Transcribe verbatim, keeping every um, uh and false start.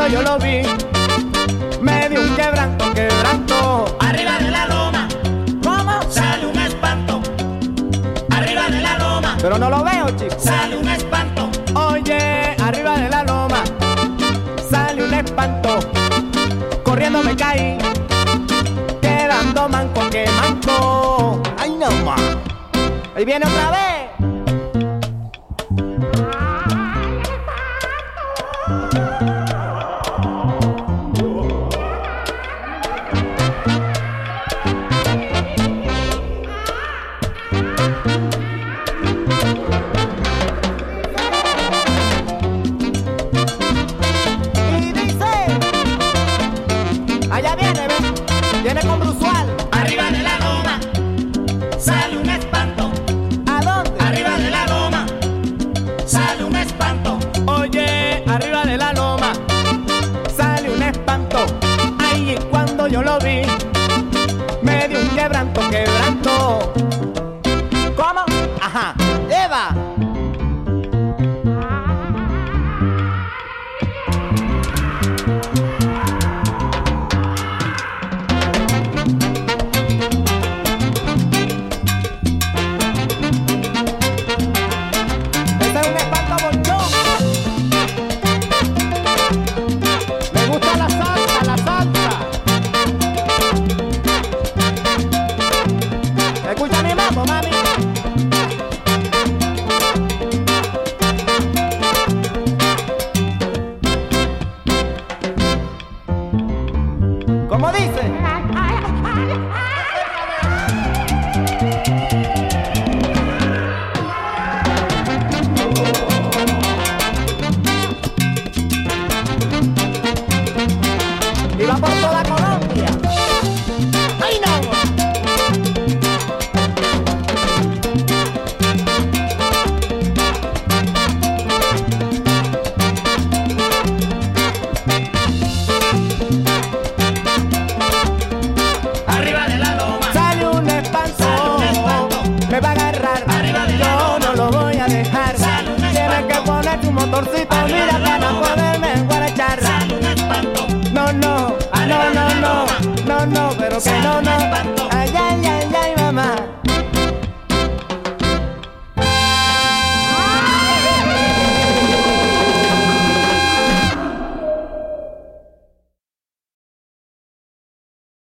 cuando yo lo vi, me dio un quebranto, quebranto. Arriba de la loma, ¿Cómo? sale un espanto. Arriba de la loma, Pero no lo veo, chico. sale un espanto. Oye, arriba de la loma sale un espanto. Corriendo me caí, quedando manco, que manco. Ay, no más. Ahí viene otra vez. Y dice, allá viene, ve, viene con Brusual. Arriba de la loma, sale un espanto. ¿A dónde? Arriba de la loma, sale un espanto. Oye, arriba de la loma sale un espanto. Ay, y cuando yo lo vi, me dio un quebranto, quebranto. ¿Cómo? Ajá, Eva. Este es un espanto bonchón. Me gusta la salsa, la salsa. Escucha mi mambo, mami. ¿Cómo dice? Y va por toda Colombia. ¡Ay, no! Arriba de la loma, Sale un espanto, Sale un espanto. me va a agarrar, Arriba de la yo loma. no lo voy a dejar. Sale un Tienes espanto. que poner tu motorcito, Arriba mira de la para loma. poderme guarachar. sale un espanto. No, no, Arriba no, de no, la no, loma. no, no, pero que Sale no, un no. espanto. Ay, ay, ay, ay, mamá.